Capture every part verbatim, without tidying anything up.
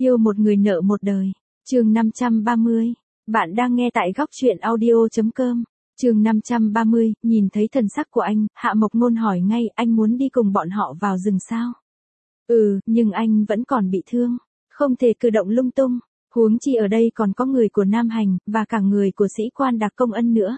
Yêu một người nợ một đời. Chương năm trăm ba mươi. Bạn đang nghe tại góc truyện audio chấm com. Chương năm trăm ba mươi, nhìn thấy thần sắc của anh, Hạ Mộc Ngôn hỏi ngay, anh muốn đi cùng bọn họ vào rừng sao? Ừ, nhưng anh vẫn còn bị thương, không thể cử động lung tung, huống chi ở đây còn có người của Nam Hành, và cả người của sĩ quan đặc công Ân nữa.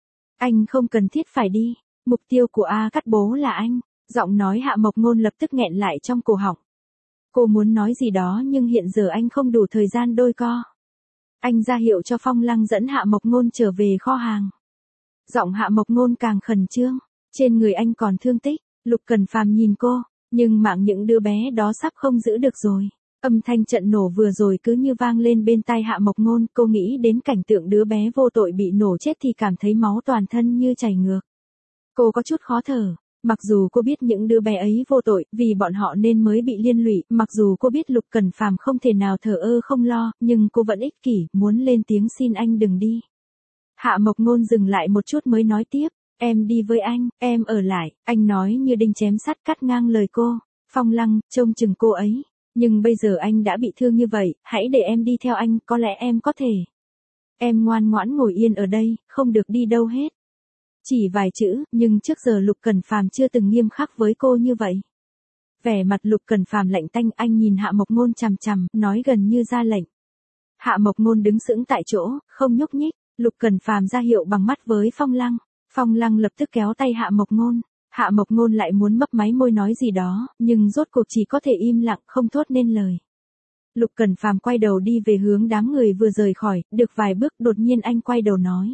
Anh không cần thiết phải đi, mục tiêu của A Cát Bố là anh. Giọng nói Hạ Mộc Ngôn lập tức nghẹn lại trong cổ họng. Cô muốn nói gì đó nhưng hiện giờ anh không đủ thời gian đôi co. Anh ra hiệu cho Phong Lăng dẫn Hạ Mộc Ngôn trở về kho hàng. Giọng Hạ Mộc Ngôn càng khẩn trương, trên người anh còn thương tích. Lục Cẩn Phàm nhìn cô, nhưng mạng những đứa bé đó sắp không giữ được rồi. Âm thanh trận nổ vừa rồi cứ như vang lên bên tai Hạ Mộc Ngôn, cô nghĩ đến cảnh tượng đứa bé vô tội bị nổ chết thì cảm thấy máu toàn thân như chảy ngược. Cô có chút khó thở. Mặc dù cô biết những đứa bé ấy vô tội, vì bọn họ nên mới bị liên lụy, mặc dù cô biết Lục Cẩn Phàm không thể nào thờ ơ không lo, nhưng cô vẫn ích kỷ, muốn lên tiếng xin anh đừng đi. Hạ Mộc Ngôn dừng lại một chút mới nói tiếp, em đi với anh, em ở lại, anh nói như đinh chém sắt cắt ngang lời cô. Phong Lăng, trông chừng cô ấy, nhưng bây giờ anh đã bị thương như vậy, hãy để em đi theo anh, có lẽ em có thể. Em ngoan ngoãn ngồi yên ở đây, không được đi đâu hết. Chỉ vài chữ, nhưng trước giờ Lục Cẩn Phàm chưa từng nghiêm khắc với cô như vậy. Vẻ mặt Lục Cẩn Phàm lạnh tanh, anh nhìn Hạ Mộc Ngôn chằm chằm, nói gần như ra lệnh. Hạ Mộc Ngôn đứng sững tại chỗ, không nhúc nhích. Lục Cẩn Phàm ra hiệu bằng mắt với Phong Lăng. Phong Lăng lập tức kéo tay Hạ Mộc Ngôn. Hạ Mộc Ngôn lại muốn mấp máy môi nói gì đó, nhưng rốt cuộc chỉ có thể im lặng, không thốt nên lời. Lục Cẩn Phàm quay đầu đi về hướng đám người vừa rời khỏi, được vài bước đột nhiên anh quay đầu nói.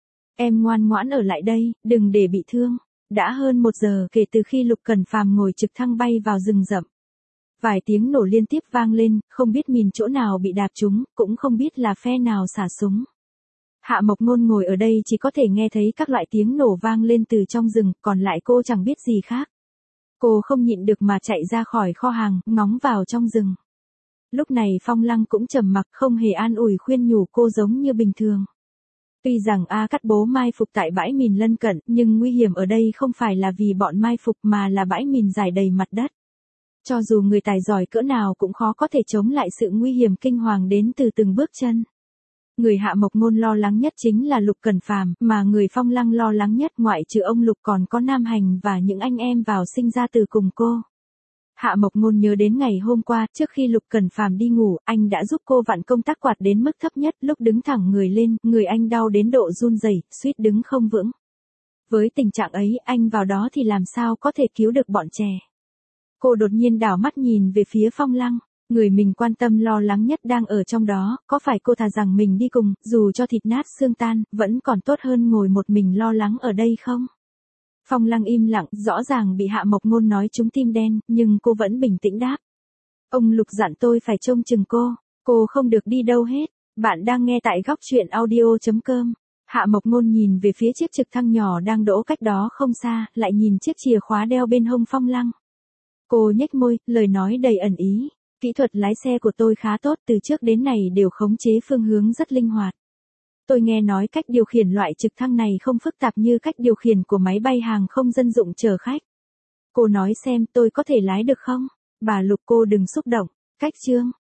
Em ngoan ngoãn ở lại đây, đừng để bị thương. Đã hơn một giờ kể từ khi Lục Cẩn Phàm ngồi trực thăng bay vào rừng rậm. Vài tiếng nổ liên tiếp vang lên, không biết mìn chỗ nào bị đạp trúng, cũng không biết là phe nào xả súng. Hạ Mộc Ngôn ngồi ở đây chỉ có thể nghe thấy các loại tiếng nổ vang lên từ trong rừng, còn lại cô chẳng biết gì khác. Cô không nhịn được mà chạy ra khỏi kho hàng, ngóng vào trong rừng. Lúc này Phong Lăng cũng trầm mặc, không hề an ủi khuyên nhủ cô giống như bình thường. Tuy rằng A Cát Bố mai phục tại bãi mìn lân cận, nhưng nguy hiểm ở đây không phải là vì bọn mai phục mà là bãi mìn rải đầy mặt đất. Cho dù người tài giỏi cỡ nào cũng khó có thể chống lại sự nguy hiểm kinh hoàng đến từ từng bước chân. Người Hạ Mộc Ngôn lo lắng nhất chính là Lục Cẩn Phàm, mà người Phong Lăng lo lắng nhất ngoại trừ ông Lục còn có Nam Hành và những anh em vào sinh ra từ cùng cô. Hạ Mộc Ngôn nhớ đến ngày hôm qua, trước khi Lục Cẩn Phàm đi ngủ, anh đã giúp cô vặn công tắc quạt đến mức thấp nhất, lúc đứng thẳng người lên, người anh đau đến độ run rẩy, suýt đứng không vững. Với tình trạng ấy, anh vào đó thì làm sao có thể cứu được bọn trẻ. Cô đột nhiên đảo mắt nhìn về phía Phong Lăng, người mình quan tâm lo lắng nhất đang ở trong đó, có phải cô thà rằng mình đi cùng, dù cho thịt nát xương tan, vẫn còn tốt hơn ngồi một mình lo lắng ở đây không? Phong Lăng im lặng, rõ ràng bị Hạ Mộc Ngôn nói trúng tim đen, nhưng cô vẫn bình tĩnh đáp. Ông Lục dặn tôi phải trông chừng cô, cô không được đi đâu hết. Bạn đang nghe tại góc truyện audio chấm com. Hạ Mộc Ngôn nhìn về phía chiếc trực thăng nhỏ đang đỗ cách đó không xa, lại nhìn chiếc chìa khóa đeo bên hông Phong Lăng. Cô nhếch môi, lời nói đầy ẩn ý. Kỹ thuật lái xe của tôi khá tốt, từ trước đến nay đều khống chế phương hướng rất linh hoạt. Tôi nghe nói cách điều khiển loại trực thăng này không phức tạp như cách điều khiển của máy bay hàng không dân dụng chở khách. Cô nói xem tôi có thể lái được không? Bà Lục, cô đừng xúc động. Cách chương.